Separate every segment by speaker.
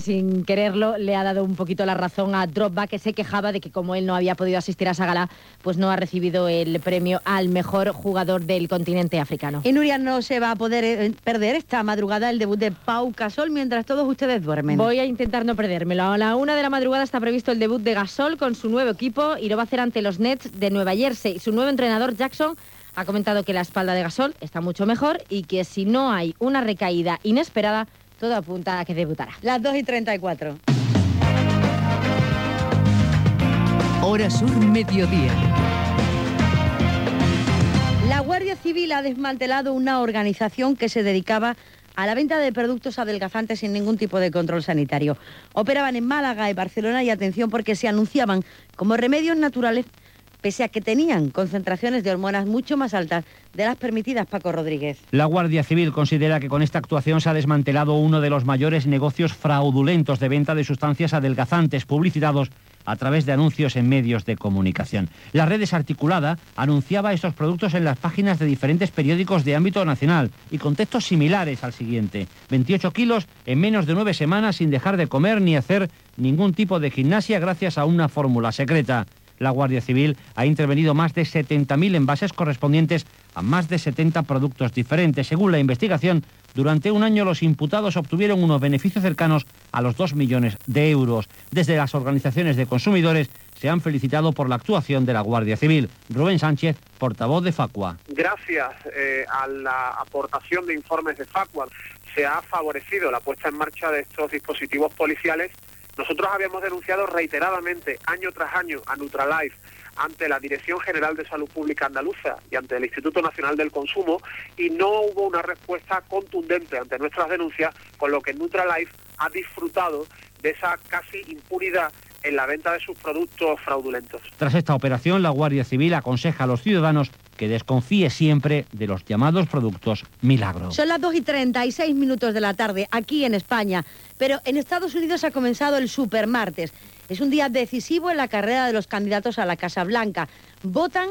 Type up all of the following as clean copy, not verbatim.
Speaker 1: sin quererlo le ha dado un poquito la razón a Drogba, que se quejaba de que como él no había podido asistir a esa gala, pues no ha recibido el premio al mejor jugador del continente africano.
Speaker 2: Y Nuria, no se va a poder perder esta madrugada el debut de Pau Gasol mientras todos ustedes duermen.
Speaker 1: Voy a intentar no perdérmelo. A la 1 de la madrugada está previsto el debut de Gasol con su nuevo equipo y lo va a hacer ante los Nets de Nueva Jersey. Su nuevo entrenador, Jackson, ha comentado que la espalda de Gasol está mucho mejor y que si no hay una recaída inesperada, todo apunta a que debutará.
Speaker 2: Las 2:34.
Speaker 3: Hora Sur, mediodía.
Speaker 2: La Guardia Civil ha desmantelado una organización que se dedicaba a la venta de productos adelgazantes sin ningún tipo de control sanitario. Operaban en Málaga y Barcelona y atención porque se anunciaban como remedios naturales pese a que tenían concentraciones de hormonas mucho más altas de las permitidas, Paco Rodríguez.
Speaker 4: La Guardia Civil considera que con esta actuación se ha desmantelado uno de los mayores negocios fraudulentos de venta de sustancias adelgazantes publicitados a través de anuncios en medios de comunicación. La red desarticulada anunciaba estos productos en las páginas de diferentes periódicos de ámbito nacional y con textos similares al siguiente. 28 kilos en menos de 9 semanas sin dejar de comer ni hacer ningún tipo de gimnasia gracias a una fórmula secreta. La Guardia Civil ha intervenido más de 70.000 envases correspondientes a más de 70 productos diferentes. Según la investigación, durante un año los imputados obtuvieron unos beneficios cercanos a los 2 millones de euros. Desde las organizaciones de consumidores se han felicitado por la actuación de la Guardia Civil. Rubén Sánchez, portavoz de Facua.
Speaker 5: Gracias a la aportación de informes de Facua se ha favorecido la puesta en marcha de estos dispositivos policiales. Nosotros habíamos denunciado reiteradamente, año tras año, a Nutralife ante la Dirección General de Salud Pública Andaluza y ante el Instituto Nacional del Consumo y no hubo una respuesta contundente ante nuestras denuncias, con lo que Nutralife ha disfrutado de esa casi impunidad en la venta de sus productos fraudulentos.
Speaker 4: Tras esta operación, la Guardia Civil aconseja a los ciudadanos que desconfíe siempre de los llamados productos milagro.
Speaker 2: Son las 2:36 de la tarde aquí en España, pero en Estados Unidos ha comenzado el Supermartes. Es un día decisivo en la carrera de los candidatos a la Casa Blanca. Votan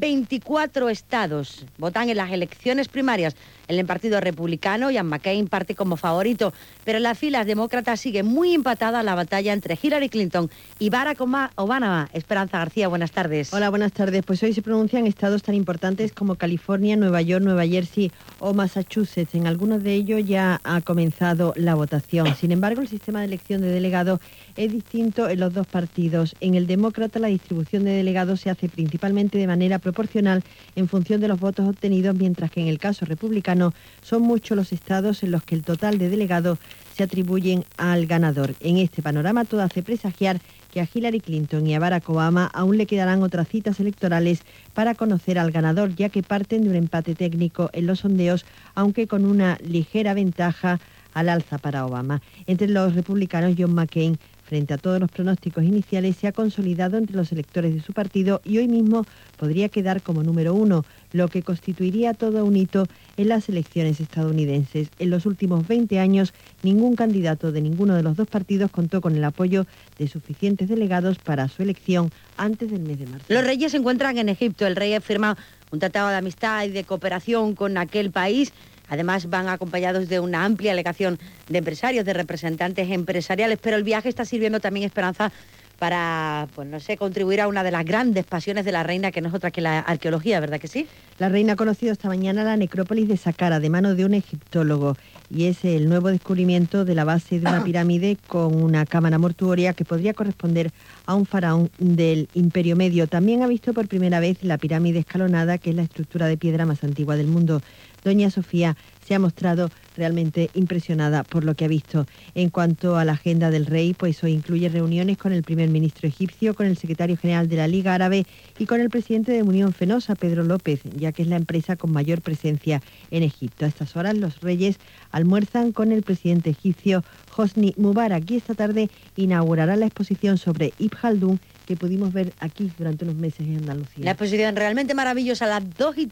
Speaker 2: 24 estados. Votan en las elecciones primarias. En el Partido Republicano, Ian McCain parte como favorito, pero en las filas demócratas sigue muy empatada la batalla entre Hillary Clinton y Barack Obama. Esperanza García, buenas tardes.
Speaker 6: Hola, buenas tardes. Pues hoy se pronuncian estados tan importantes como California, Nueva York, Nueva Jersey o Massachusetts. En algunos de ellos ya ha comenzado la votación. Sin embargo, el sistema de elección de delegados es distinto en los dos partidos. En el demócrata, la distribución de delegados se hace principalmente de manera proporcional en función de los votos obtenidos, mientras que en el caso republicano son muchos los estados en los que el total de delegados se atribuyen al ganador. En este panorama todo hace presagiar que a Hillary Clinton y a Barack Obama aún le quedarán otras citas electorales para conocer al ganador, ya que parten de un empate técnico en los sondeos, aunque con una ligera ventaja al alza para Obama. Entre los republicanos, John McCain, frente a todos los pronósticos iniciales, se ha consolidado entre los electores de su partido y hoy mismo podría quedar como número 1, lo que constituiría todo un hito en las elecciones estadounidenses. En los últimos 20 años, ningún candidato de ninguno de los dos partidos contó con el apoyo de suficientes delegados para su elección antes del mes de marzo.
Speaker 2: Los reyes se encuentran en Egipto. El rey ha firmado un tratado de amistad y de cooperación con aquel país. Además, van acompañados de una amplia delegación de empresarios, de representantes empresariales, pero el viaje está sirviendo también, Esperanza, para, pues no sé, contribuir a una de las grandes pasiones de la reina, que no es otra que la arqueología, ¿verdad que sí?
Speaker 6: La reina ha conocido esta mañana la necrópolis de Saqqara de mano de un egiptólogo y es el nuevo descubrimiento de la base de una pirámide con una cámara mortuoria que podría corresponder a un faraón del Imperio Medio. También ha visto por primera vez la pirámide escalonada, que es la estructura de piedra más antigua del mundo. Doña Sofía se ha mostrado realmente impresionada por lo que ha visto. En cuanto a la agenda del rey, pues hoy incluye reuniones con el primer ministro egipcio, con el secretario general de la Liga Árabe y con el presidente de Unión Fenosa, Pedro López, ya que es la empresa con mayor presencia en Egipto. A estas horas los reyes almuerzan con el presidente egipcio Hosni Mubarak y esta tarde inaugurará la exposición sobre Ibn Khaldún que pudimos ver aquí durante unos meses en Andalucía.
Speaker 2: La exposición realmente maravillosa a las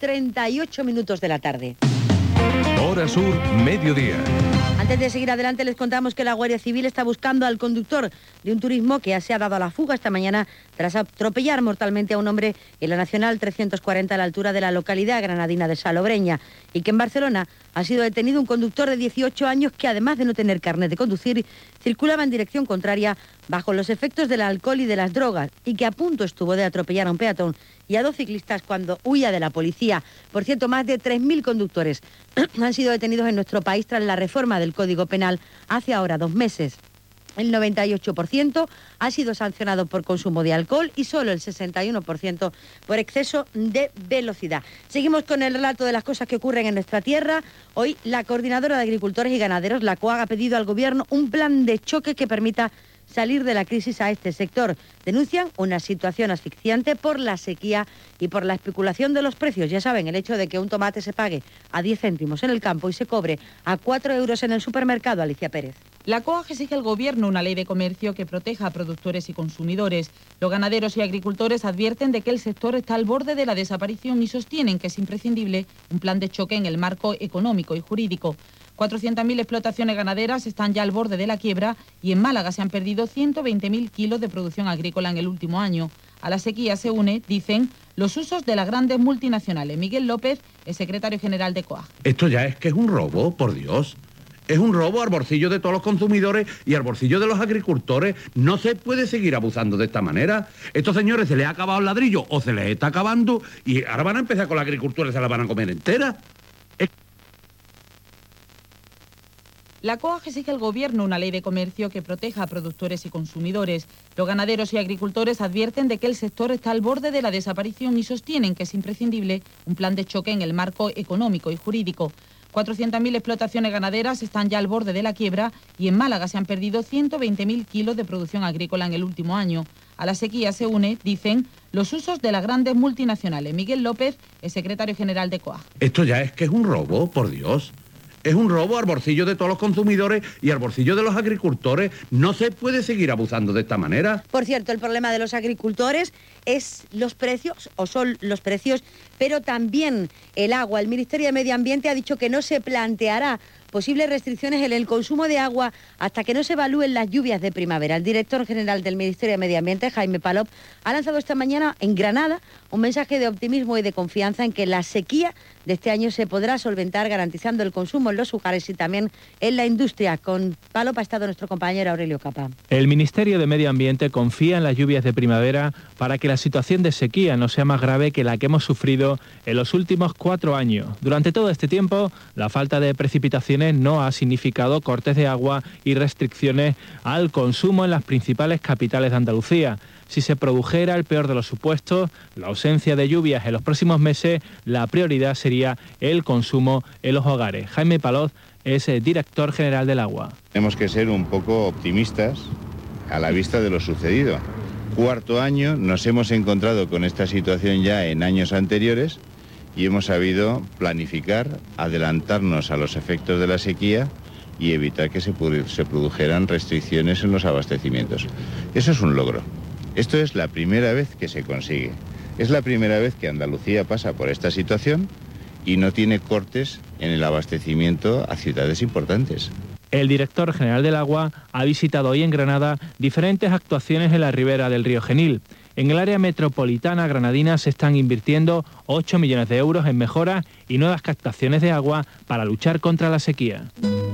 Speaker 2: 2:38 de la tarde.
Speaker 7: Hora Sur, mediodía.
Speaker 2: Antes de seguir adelante les contamos que la Guardia Civil está buscando al conductor de un turismo que se ha dado a la fuga esta mañana tras atropellar mortalmente a un hombre en la Nacional 340 a la altura de la localidad granadina de Salobreña, y que en Barcelona ha sido detenido un conductor de 18 años que, además de no tener carnet de conducir, circulaba en dirección contraria bajo los efectos del alcohol y de las drogas y que a punto estuvo de atropellar a un peatón y a 2 ciclistas cuando huía de la policía. Por cierto, más de 3.000 conductores han sido detenidos en nuestro país tras la reforma del Código Penal hace ahora 2 meses. El 98% ha sido sancionado por consumo de alcohol y solo el 61% por exceso de velocidad. Seguimos con el relato de las cosas que ocurren en nuestra tierra. Hoy la Coordinadora de Agricultores y Ganaderos, la COAG, ha pedido al Gobierno un plan de choque que permita salir de la crisis a este sector. Denuncian una situación asfixiante por la sequía y por la especulación de los precios. Ya saben, el hecho de que un tomate se pague a 10 céntimos en el campo y se cobre a 4 euros en el supermercado. Alicia Pérez.
Speaker 8: La COAG exige al Gobierno una ley de comercio que proteja a productores y consumidores. Los ganaderos y agricultores advierten de que el sector está al borde de la desaparición y sostienen que es imprescindible un plan de choque en el marco económico y jurídico. 400.000 explotaciones ganaderas están ya al borde de la quiebra y en Málaga se han perdido 120.000 kilos de producción agrícola en el último año. A la sequía se une, dicen, los usos de las grandes multinacionales. Miguel López es secretario general de COAG.
Speaker 9: Esto ya es que es un robo, por Dios. Es un robo al bolsillo de todos los consumidores y al bolsillo de los agricultores. No se puede seguir abusando de esta manera. Estos señores se les ha acabado el ladrillo o se les está acabando y ahora van a empezar con la agricultura y se la van a comer entera.
Speaker 8: La COAG exige al Gobierno una ley de comercio que proteja a productores y consumidores. Los ganaderos y agricultores advierten de que el sector está al borde de la desaparición y sostienen que es imprescindible un plan de choque en el marco económico y jurídico. 400.000 explotaciones ganaderas están ya al borde de la quiebra y en Málaga se han perdido 120.000 kilos de producción agrícola en el último año. A la sequía se une, dicen, los usos de las grandes multinacionales. Miguel López es secretario general de COAG.
Speaker 9: Esto ya es que es un robo, por Dios. Es un robo al bolsillo de todos los consumidores y al bolsillo de los agricultores. No se puede seguir abusando de esta manera.
Speaker 2: Por cierto, el problema de los agricultores es los precios, o son los precios, pero también el agua. El Ministerio de Medio Ambiente ha dicho que no se planteará posibles restricciones en el consumo de agua hasta que no se evalúen las lluvias de primavera. El director general del Ministerio de Medio Ambiente, Jaime Palop, ha lanzado esta mañana en Granada un mensaje de optimismo y de confianza en que la sequía de este año se podrá solventar garantizando el consumo en los hogares y también en la industria. Con Palop ha estado nuestro compañero Aurelio Capa.
Speaker 10: El Ministerio de Medio Ambiente confía en las lluvias de primavera para que la situación de sequía no sea más grave que la que hemos sufrido en los últimos 4 años. Durante todo este tiempo, la falta de precipitaciones no ha significado cortes de agua y restricciones al consumo en las principales capitales de Andalucía. Si se produjera el peor de los supuestos, la ausencia de lluvias en los próximos meses, la prioridad sería el consumo en los hogares. Jaime Palop es el director general del agua.
Speaker 11: Tenemos que ser un poco optimistas a la vista de lo sucedido. 4º año, nos hemos encontrado con esta situación ya en años anteriores y hemos sabido planificar, adelantarnos a los efectos de la sequía y evitar que se produjeran restricciones en los abastecimientos. Eso es un logro. Esto es la primera vez que se consigue. Es la primera vez que Andalucía pasa por esta situación y no tiene cortes en el abastecimiento a ciudades importantes.
Speaker 10: El director general del agua ha visitado hoy en Granada diferentes actuaciones en la ribera del río Genil. En el área metropolitana granadina se están invirtiendo 8 millones de euros en mejoras y nuevas captaciones de agua para luchar contra la sequía.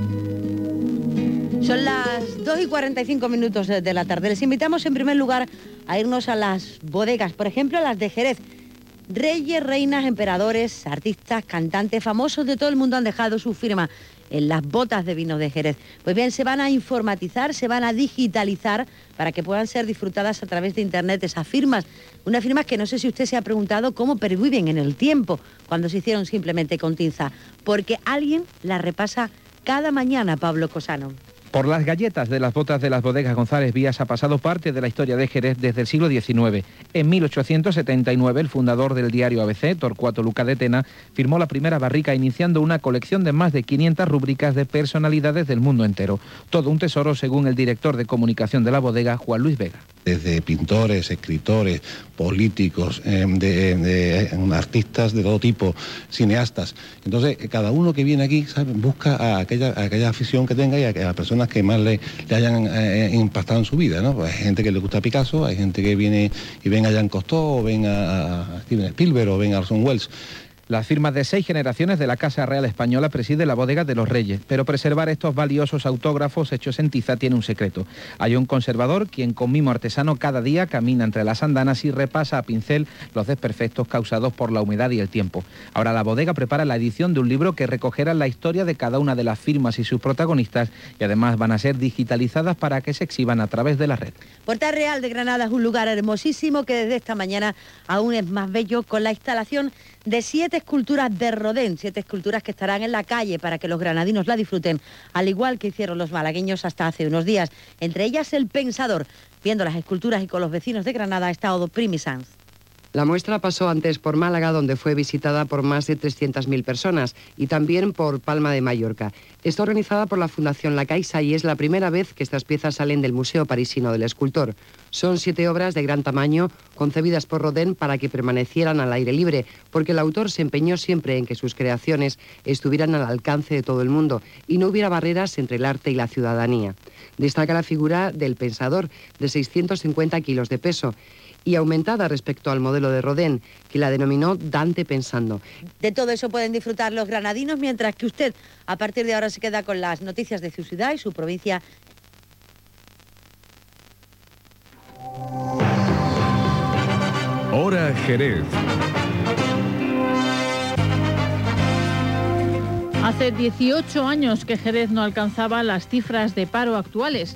Speaker 2: Son las 2:45 de la tarde. Les invitamos en primer lugar a irnos a las bodegas, por ejemplo a las de Jerez. Reyes, reinas, emperadores, artistas, cantantes, famosos de todo el mundo han dejado su firma en las botas de vino de Jerez. Pues bien, se van a informatizar, se van a digitalizar para que puedan ser disfrutadas a través de Internet esas firmas. Unas firmas que no sé si usted se ha preguntado cómo perviven en el tiempo cuando se hicieron simplemente con tinta, porque alguien las repasa cada mañana, Pablo Cosano.
Speaker 12: Por las galletas de las botas de las bodegas González Vías ha pasado parte de la historia de Jerez desde el siglo XIX. En 1879, el fundador del diario ABC, Torcuato Luca de Tena, firmó la primera barrica iniciando una colección de más de 500 rúbricas de personalidades del mundo entero. Todo un tesoro, según el director de comunicación de la bodega, Juan Luis Vega.
Speaker 13: Desde pintores, escritores, políticos, artistas de todo tipo, cineastas. Entonces, cada uno que viene aquí, ¿sabe?, busca a aquella afición que tenga y a las personas que más le hayan impactado en su vida, ¿no? Pues hay gente que le gusta Picasso, hay gente que viene y ven a Jean Cocteau, o ven a Steven Spielberg, o ven a Orson Welles.
Speaker 12: Las firmas de 6 generaciones de la Casa Real Española preside la bodega de los Reyes, pero preservar estos valiosos autógrafos hechos en tiza tiene un secreto. Hay un conservador quien con mimo artesano cada día camina entre las andanas y repasa a pincel los desperfectos causados por la humedad y el tiempo. Ahora la bodega prepara la edición de un libro que recogerá la historia de cada una de las firmas y sus protagonistas y además van a ser digitalizadas para que se exhiban a través de la red.
Speaker 2: Puerta Real de Granada es un lugar hermosísimo que desde esta mañana aún es más bello con la instalación de 7 esculturas de Rodin, 7 esculturas que estarán en la calle para que los granadinos la disfruten, al igual que hicieron los malagueños hasta hace unos días. Entre ellas El Pensador. Viendo las esculturas y con los vecinos de Granada ha estado Primi Sanz.
Speaker 14: La muestra pasó antes por Málaga, donde fue visitada por más de 300.000 personas, y también por Palma de Mallorca. Está organizada por la Fundación La Caixa y es la primera vez que estas piezas salen del Museo Parisino del Escultor. Son 7 obras de gran tamaño, concebidas por Rodin para que permanecieran al aire libre, porque el autor se empeñó siempre en que sus creaciones estuvieran al alcance de todo el mundo y no hubiera barreras entre el arte y la ciudadanía. Destaca la figura del Pensador, de 650 kilos de peso, y aumentada respecto al modelo de Rodin, que la denominó Dante Pensando.
Speaker 2: De todo eso pueden disfrutar los granadinos, mientras que usted a partir de ahora se queda con las noticias de su ciudad y su provincia.
Speaker 7: Hora Jerez.
Speaker 15: Hace 18 años que Jerez no alcanzaba las cifras de paro actuales.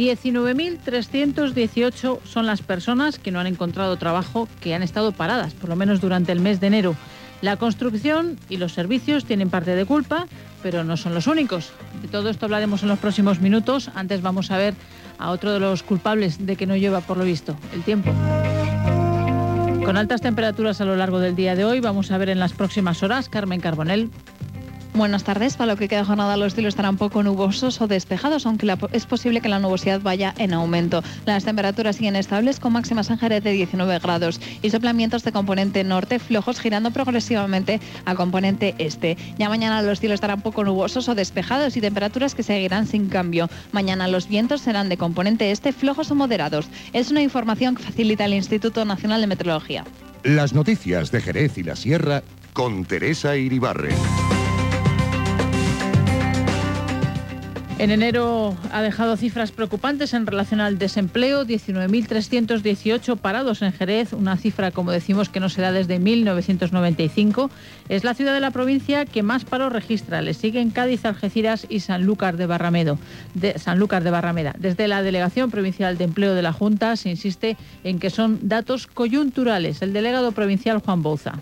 Speaker 15: 19.318 son las personas que no han encontrado trabajo, que han estado paradas, por lo menos durante el mes de enero. La construcción y los servicios tienen parte de culpa, pero no son los únicos. De todo esto hablaremos en los próximos minutos. Antes vamos a ver a otro de los culpables de que no llueva, por lo visto, el tiempo. Con altas temperaturas a lo largo del día de hoy, vamos a ver en las próximas horas. Carmen Carbonell.
Speaker 16: Buenas tardes. Para lo que queda de jornada los cielos estarán poco nubosos o despejados, aunque es posible que la nubosidad vaya en aumento. Las temperaturas siguen estables con máximas en Jerez de 19 grados y soplamientos de componente norte flojos girando progresivamente a componente este. Ya mañana los cielos estarán poco nubosos o despejados y temperaturas que seguirán sin cambio. Mañana los vientos serán de componente este flojos o moderados. Es una información que facilita el Instituto Nacional de Meteorología.
Speaker 7: Las noticias de Jerez y la Sierra con Teresa Iribarren.
Speaker 15: En enero ha dejado cifras preocupantes en relación al desempleo, 19.318 parados en Jerez, una cifra, como decimos, que no se da desde 1995. Es la ciudad de la provincia que más paro registra. Le siguen Cádiz, Algeciras y Sanlúcar de Barrameda. Desde la Delegación Provincial de Empleo de la Junta se insiste en que son datos coyunturales. El delegado provincial Juan Bouza.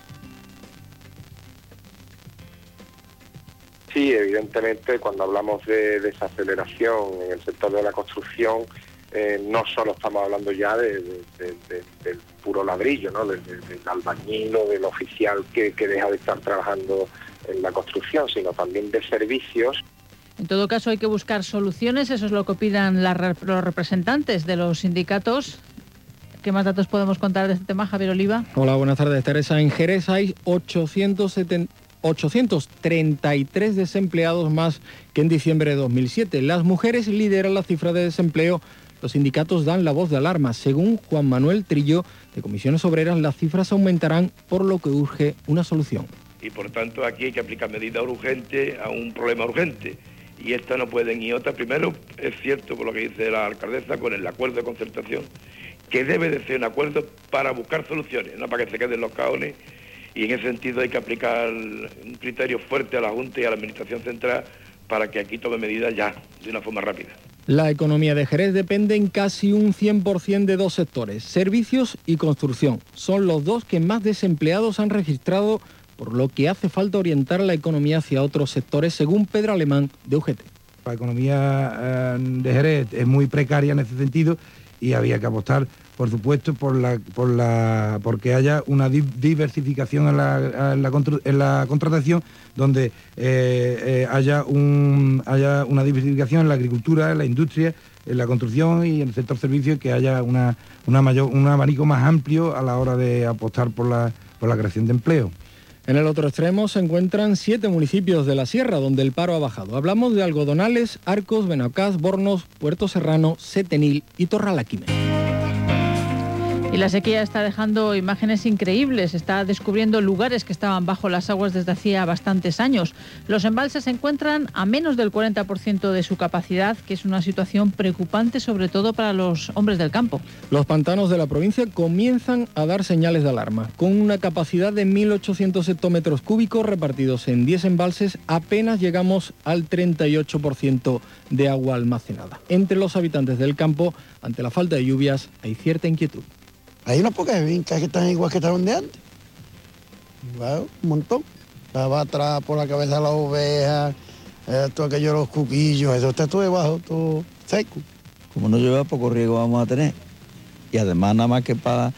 Speaker 17: Sí, evidentemente, cuando hablamos de desaceleración en el sector de la construcción, no solo estamos hablando ya del puro ladrillo, ¿no? del albañil o del oficial que deja de estar trabajando en la construcción, sino también de servicios.
Speaker 15: En todo caso, hay que buscar soluciones, eso es lo que opinan los representantes de los sindicatos. ¿Qué más datos podemos contar de este tema, Javier Oliva?
Speaker 18: Hola, buenas tardes, Teresa. En Jerez hay 833 desempleados más que en diciembre de 2007. Las mujeres lideran la cifra de desempleo. Los sindicatos dan la voz de alarma. Según Juan Manuel Trillo, de Comisiones Obreras, las cifras aumentarán, por lo que urge una solución.
Speaker 19: Y por tanto aquí hay que aplicar medidas urgentes a un problema urgente. Y esta no pueden ir otra. Primero, es cierto, por lo que dice la alcaldesa, con el acuerdo de concertación, que debe de ser un acuerdo para buscar soluciones, no para que se queden los caones. Y en ese sentido hay que aplicar un criterio fuerte a la Junta y a la Administración Central para que aquí tome medidas ya, de una forma rápida.
Speaker 18: La economía de Jerez depende en casi un 100% de 2 sectores, servicios y construcción. Son los 2 que más desempleados han registrado, por lo que hace falta orientar la economía hacia otros sectores, según Pedro Alemán, de UGT.
Speaker 20: La economía de Jerez es muy precaria en ese sentido y había que apostar, por supuesto, porque haya una diversificación en la contratación, donde haya una diversificación en la agricultura, en la industria, en la construcción y en el sector servicios, que haya un abanico más amplio a la hora de apostar por la creación de empleo.
Speaker 18: En el otro extremo se encuentran 7 municipios de la Sierra donde el paro ha bajado. Hablamos de Algodonales, Arcos, Benaucaz, Bornos, Puerto Serrano, Setenil y Torralaquime.
Speaker 15: Y Y la sequía está dejando imágenes increíbles, está descubriendo lugares que estaban bajo las aguas desde hacía bastantes años. Los embalses se encuentran a menos del 40% de su capacidad, que es una situación preocupante sobre todo para los hombres del campo.
Speaker 18: Los pantanos de la provincia comienzan a dar señales de alarma. Con una capacidad de 1.800 hectómetros cúbicos repartidos en 10 embalses, apenas llegamos al 38% de agua almacenada. Entre los habitantes del campo, ante la falta de lluvias, hay cierta inquietud.
Speaker 21: Hay unas pocas fincas que están igual que estaban de antes. Bueno, un montón. Estaba atrás por la cabeza de las ovejas, todo aquello, los cuquillos, eso está todo debajo, todo seco.
Speaker 22: Como no llueve, poco riego vamos a tener. Y además nada más que para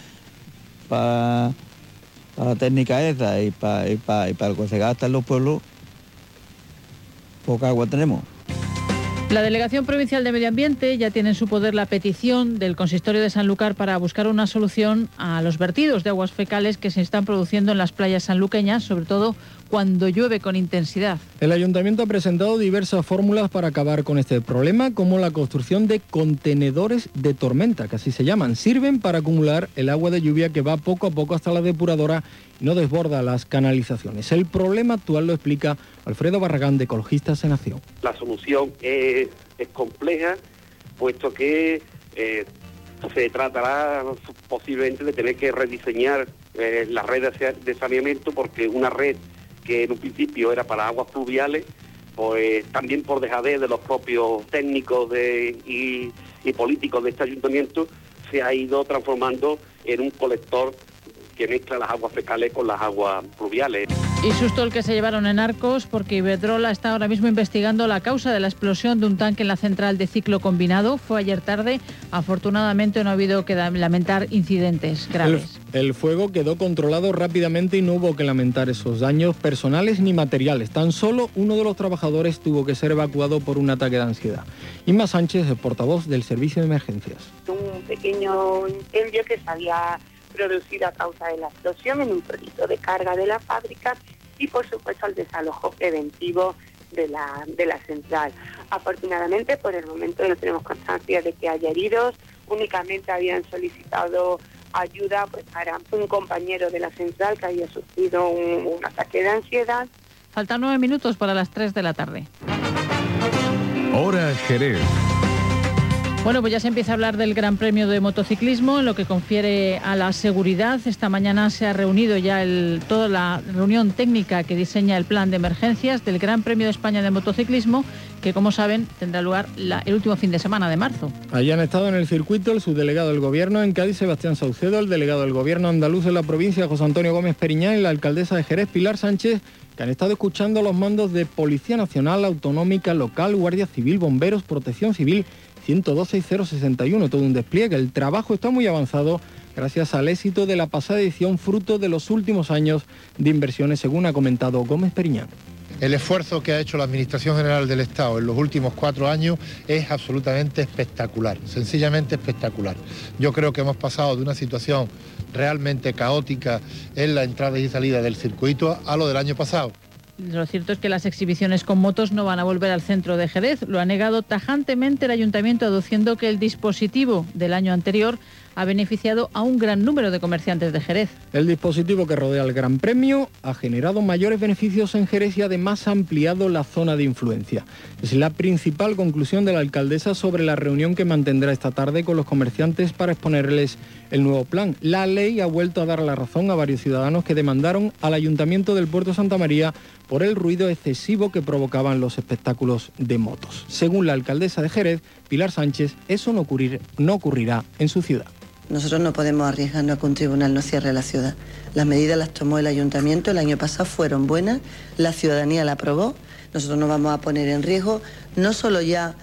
Speaker 22: la técnica esa y para lo que se gasta en los pueblos, poca agua tenemos.
Speaker 15: La Delegación Provincial de Medio Ambiente ya tiene en su poder la petición del Consistorio de Sanlúcar para buscar una solución a los vertidos de aguas fecales que se están produciendo en las playas sanluqueñas, sobre todo cuando llueve con intensidad.
Speaker 18: El Ayuntamiento ha presentado diversas fórmulas para acabar con este problema, como la construcción de contenedores de tormenta, que así se llaman. Sirven para acumular el agua de lluvia que va poco a poco hasta la depuradora y no desborda las canalizaciones. El problema actual lo explica Alfredo Barragán, de Ecologistas en Acción.
Speaker 23: La solución es compleja, puesto que se tratará posiblemente de tener que rediseñar la red de saneamiento, porque una red que en un principio era para aguas pluviales, pues también por dejadez de los propios técnicos y políticos de este ayuntamiento, se ha ido transformando en un colector que mezcla las aguas fecales con las aguas pluviales.
Speaker 15: Y susto el que se llevaron en Arcos, porque Iberdrola está ahora mismo investigando la causa de la explosión de un tanque en la central de ciclo combinado. Fue ayer tarde. Afortunadamente no ha habido que lamentar incidentes graves.
Speaker 18: El fuego quedó controlado rápidamente y no hubo que lamentar esos daños personales ni materiales. Tan solo uno de los trabajadores tuvo que ser evacuado por un ataque de ansiedad. Inma Sánchez, el portavoz del Servicio de Emergencias.
Speaker 24: Un pequeño incendio que se había producido a causa de la explosión en un proyecto de carga de la fábrica y, por supuesto, el desalojo preventivo de la central. Afortunadamente, por el momento no tenemos constancia de que haya heridos, únicamente habían solicitado ayuda pues para un compañero de la central que había sufrido un ataque de ansiedad.
Speaker 15: Faltan 9 minutos para las 3 de la tarde.
Speaker 7: Hora Jerez.
Speaker 15: Bueno, pues ya se empieza a hablar del Gran Premio de Motociclismo, en lo que confiere a la seguridad. Esta mañana se ha reunido ya toda la reunión técnica que diseña el plan de emergencias del Gran Premio de España de Motociclismo, que, como saben, tendrá lugar el último fin de semana de marzo.
Speaker 18: Allí han estado en el circuito el subdelegado del Gobierno en Cádiz, Sebastián Saucedo, el delegado del Gobierno andaluz en la provincia, José Antonio Gómez Periñán, y la alcaldesa de Jerez, Pilar Sánchez, que han estado escuchando los mandos de Policía Nacional, Autonómica, Local, Guardia Civil, Bomberos, Protección Civil, 112 y 061, todo un despliegue. El trabajo está muy avanzado gracias al éxito de la pasada edición, fruto de los últimos años de inversiones, según ha comentado Gómez Periñán.
Speaker 25: El esfuerzo que ha hecho la Administración General del Estado en los últimos 4 años es absolutamente espectacular, sencillamente espectacular. Yo creo que hemos pasado de una situación realmente caótica en la entrada y salida del circuito a lo del año pasado.
Speaker 15: Lo cierto es que las exhibiciones con motos no van a volver al centro de Jerez. Lo ha negado tajantemente el ayuntamiento, aduciendo que el dispositivo del año anterior ha beneficiado a un gran número de comerciantes de Jerez.
Speaker 18: El dispositivo que rodea el Gran Premio ha generado mayores beneficios en Jerez y además ha ampliado la zona de influencia. Es la principal conclusión de la alcaldesa sobre la reunión que mantendrá esta tarde con los comerciantes para exponerles el nuevo plan. La ley ha vuelto a dar la razón a varios ciudadanos que demandaron al Ayuntamiento del Puerto de Santa María por el ruido excesivo que provocaban los espectáculos de motos. Según la alcaldesa de Jerez, Pilar Sánchez, eso no ocurrirá en su ciudad.
Speaker 26: Nosotros no podemos arriesgarnos a que un tribunal no cierre la ciudad. Las medidas las tomó el ayuntamiento, el año pasado fueron buenas, la ciudadanía la aprobó. Nosotros no vamos a poner en riesgo no solo ya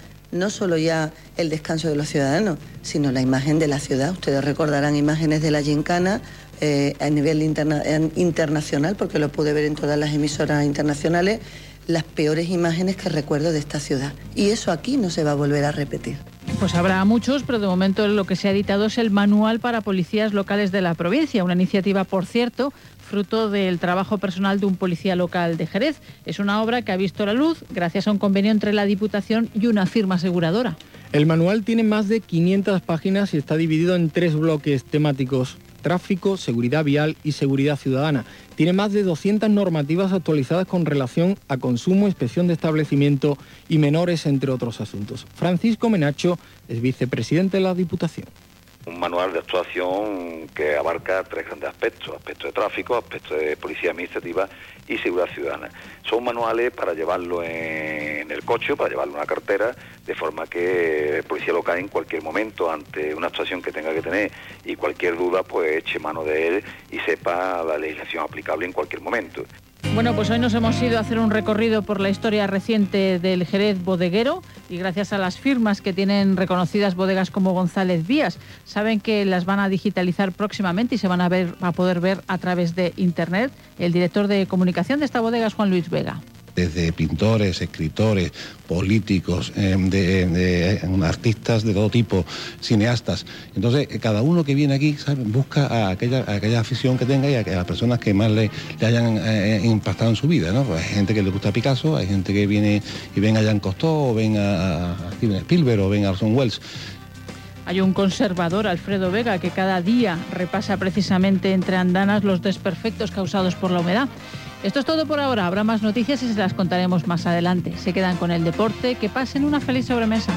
Speaker 26: el descanso de los ciudadanos, sino la imagen de la ciudad. Ustedes recordarán imágenes de la gincana a nivel internacional, porque lo pude ver en todas las emisoras internacionales, las peores imágenes que recuerdo de esta ciudad. Y eso aquí no se va a volver a repetir.
Speaker 15: Pues habrá muchos, pero de momento lo que se ha editado es el Manual para Policías Locales de la Provincia, una iniciativa, por cierto, fruto del trabajo personal de un policía local de Jerez. Es una obra que ha visto la luz gracias a un convenio entre la Diputación y una firma aseguradora.
Speaker 18: El manual tiene más de 500 páginas y está dividido en 3 bloques temáticos: tráfico, seguridad vial y seguridad ciudadana. Tiene más de 200 normativas actualizadas con relación a consumo, inspección de establecimiento y menores, entre otros asuntos. Francisco Menacho es vicepresidente de la Diputación.
Speaker 1: Un manual de actuación que abarca 3 grandes aspectos: aspecto de tráfico, aspecto de policía administrativa y seguridad ciudadana. Son manuales para llevarlo en el coche, para llevarlo en una cartera, de forma que el policía local en cualquier momento, ante una actuación que tenga que tener y cualquier duda, pues eche mano de él y sepa la legislación aplicable en cualquier momento.
Speaker 15: Bueno, pues hoy nos hemos ido a hacer un recorrido por la historia reciente del Jerez bodeguero y gracias a las firmas que tienen reconocidas bodegas como González Vías, saben que las van a digitalizar próximamente y se van a poder ver a través de Internet. El director de comunicación de esta bodega es Juan Luis Vega.
Speaker 13: Desde pintores, escritores, políticos, artistas de todo tipo, cineastas. Entonces, cada uno que viene aquí, ¿sabe?, busca a aquella afición que tenga y a las personas que más le hayan impactado en su vida, ¿no? Pues hay gente que le gusta Picasso, hay gente que viene y ven a Jean Cocteau, o ven a Steven Spielberg, o ven a Orson Welles.
Speaker 15: Hay un conservador, Alfredo Vega, que cada día repasa precisamente entre andanas los desperfectos causados por la humedad. Esto es todo por ahora. Habrá más noticias y se las contaremos más adelante. Se quedan con el deporte. Que pasen una feliz sobremesa.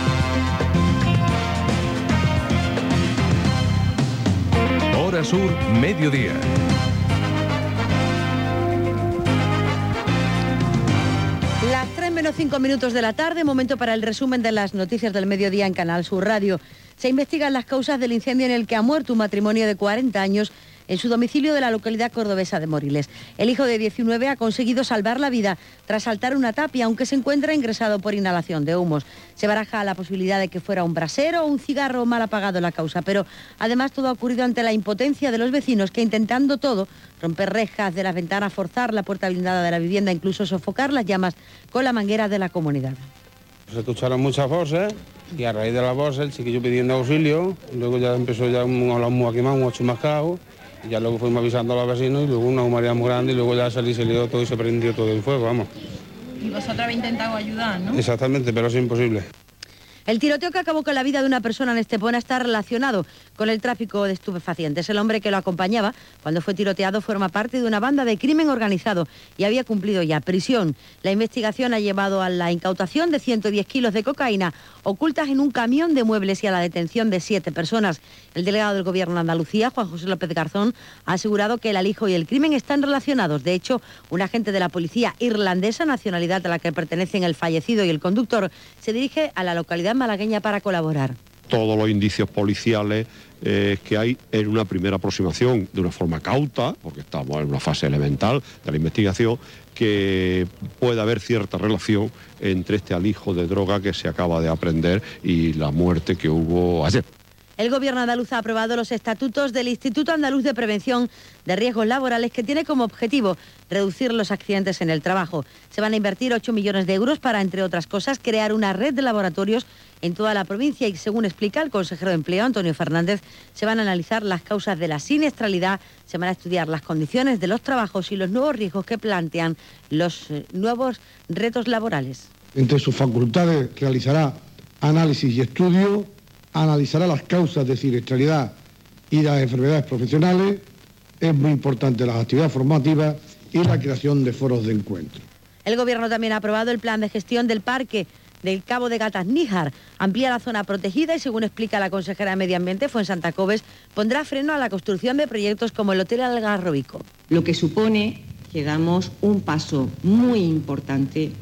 Speaker 3: Hora Sur, mediodía.
Speaker 2: Las 3 menos 5 minutos de la tarde, momento para el resumen de las noticias del mediodía en Canal Sur Radio. Se investigan las causas del incendio en el que ha muerto un matrimonio de 40 años en su domicilio de la localidad cordobesa de Moriles. El hijo de 19 ha conseguido salvar la vida tras saltar una tapia, aunque se encuentra ingresado por inhalación de humos. Se baraja la posibilidad de que fuera un brasero o un cigarro mal apagado la causa, pero además todo ha ocurrido ante la impotencia de los vecinos que, intentando todo, romper rejas de las ventanas, forzar la puerta blindada de la vivienda, incluso sofocar las llamas con la manguera de la comunidad.
Speaker 4: Se escucharon muchas voces y a raíz de las voces el chiquillo pidiendo auxilio, luego ya empezó ya un humo a quemar, un chumascado. Y ya luego fuimos avisando a los vecinos y luego una humareda muy grande y luego ya se lió todo y se prendió todo el fuego, vamos.
Speaker 15: Y vosotros habéis intentado ayudar, ¿no?
Speaker 4: Exactamente, pero es imposible.
Speaker 2: El tiroteo que acabó con la vida de una persona en Estepona está relacionado con el tráfico de estupefacientes. El hombre que lo acompañaba cuando fue tiroteado forma parte de una banda de crimen organizado y había cumplido ya prisión. La investigación ha llevado a la incautación de 110 kilos de cocaína ocultas en un camión de muebles y a la detención de 7 personas. El delegado del Gobierno de Andalucía, Juan José López Garzón, ha asegurado que el alijo y el crimen están relacionados. De hecho, un agente de la policía irlandesa, nacionalidad a la que pertenecen el fallecido y el conductor, se dirige a la localidad malagueña para colaborar.
Speaker 5: Todos los indicios policiales que hay en una primera aproximación de una forma cauta, porque estamos en una fase elemental de la investigación, que puede haber cierta relación entre este alijo de droga que se acaba de aprender y la muerte que hubo ayer.
Speaker 2: El Gobierno andaluz ha aprobado los estatutos del Instituto Andaluz de Prevención de Riesgos Laborales, que tiene como objetivo reducir los accidentes en el trabajo. Se van a invertir 8 millones de euros para, entre otras cosas, crear una red de laboratorios en toda la provincia y, según explica el consejero de Empleo, Antonio Fernández, se van a analizar las causas de la siniestralidad, se van a estudiar las condiciones de los trabajos y los nuevos riesgos que plantean los nuevos retos laborales.
Speaker 6: Entre sus facultades realizará análisis y estudio, analizará las causas de siniestralidad y las enfermedades profesionales. Es muy importante las actividades formativas y la creación de foros de encuentro.
Speaker 2: El Gobierno también ha aprobado el plan de gestión del parque del Cabo de Gatas-Níjar. Amplía la zona protegida y, según explica la consejera de Medio Ambiente, Fuensanta Coves, pondrá freno a la construcción de proyectos como el Hotel Algarrobico.
Speaker 8: Lo que supone que damos un paso muy importante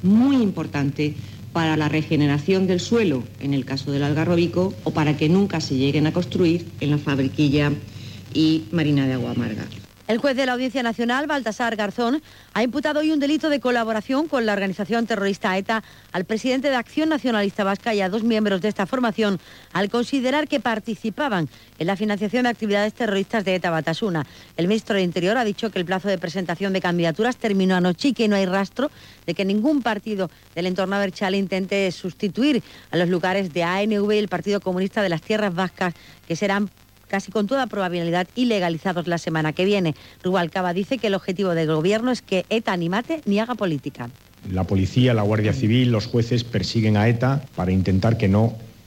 Speaker 8: para la regeneración del suelo, en el caso del Algarrobico, o para que nunca se lleguen a construir en la Fabriquilla y Marina de Agua Amarga.
Speaker 2: El juez de la Audiencia Nacional, Baltasar Garzón, ha imputado hoy un delito de colaboración con la organización terrorista ETA al presidente de Acción Nacionalista Vasca y a 2 miembros de esta formación, al considerar que participaban en la financiación de actividades terroristas de ETA Batasuna. El ministro del Interior ha dicho que el plazo de presentación de candidaturas terminó anoche y que no hay rastro de que ningún partido del entorno abertzale intente sustituir a los lugares de ANV y el Partido Comunista de las Tierras Vascas, que serán casi con toda probabilidad ilegalizados la semana que viene. Rubalcaba dice que el objetivo del Gobierno es que ETA ni mate ni haga política.
Speaker 27: La policía, la Guardia Civil, los jueces persiguen a ETA para intentar que no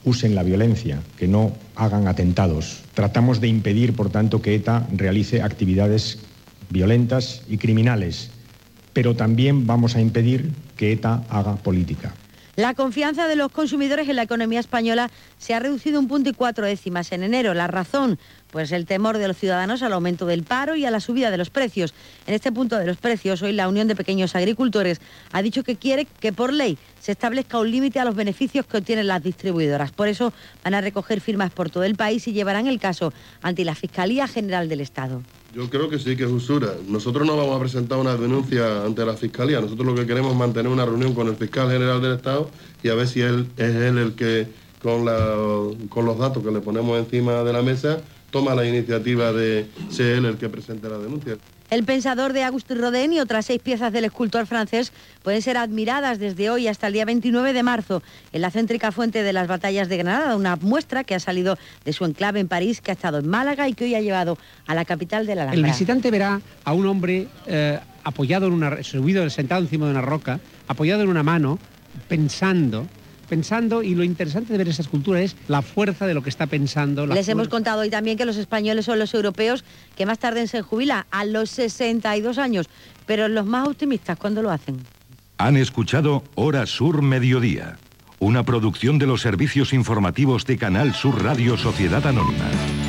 Speaker 9: usen la violencia, que no hagan atentados. Tratamos de impedir, por tanto, que ETA realice actividades violentas y criminales, pero también vamos a impedir que ETA haga política.
Speaker 2: La confianza de los consumidores en la economía española se ha reducido 1,4 puntos en enero. La razón, pues el temor de los ciudadanos al aumento del paro y a la subida de los precios. En este punto de los precios, hoy la Unión de Pequeños Agricultores ha dicho que quiere que por ley se establezca un límite a los beneficios que obtienen las distribuidoras. Por eso van a recoger firmas por todo el país y llevarán el caso ante la Fiscalía General del Estado.
Speaker 10: Yo creo que sí, que es usura. Nosotros no vamos a presentar una denuncia ante la Fiscalía. Nosotros lo que queremos es mantener una reunión con el Fiscal General del Estado y a ver si él es él el que, con los datos que le ponemos encima de la mesa, toma la iniciativa de ser él el que presente la denuncia.
Speaker 2: El pensador de Auguste Rodin y otras 6 piezas del escultor francés pueden ser admiradas desde hoy hasta el día 29 de marzo en la céntrica Fuente de las Batallas de Granada, una muestra que ha salido de su enclave en París, que ha estado en Málaga y que hoy ha llevado a la capital de la Alhambra.
Speaker 11: El visitante verá a un hombre apoyado sentado encima de una roca, apoyado en una mano, pensando, y lo interesante de ver esa escultura es la fuerza de lo que está pensando.
Speaker 2: Les hemos contado hoy también que los españoles son los europeos que más tarde se jubilan, a los 62 años, pero los más optimistas, ¿cuándo lo hacen?
Speaker 12: Han escuchado Hora Sur Mediodía, una producción de los servicios informativos de Canal Sur Radio Sociedad Anónima.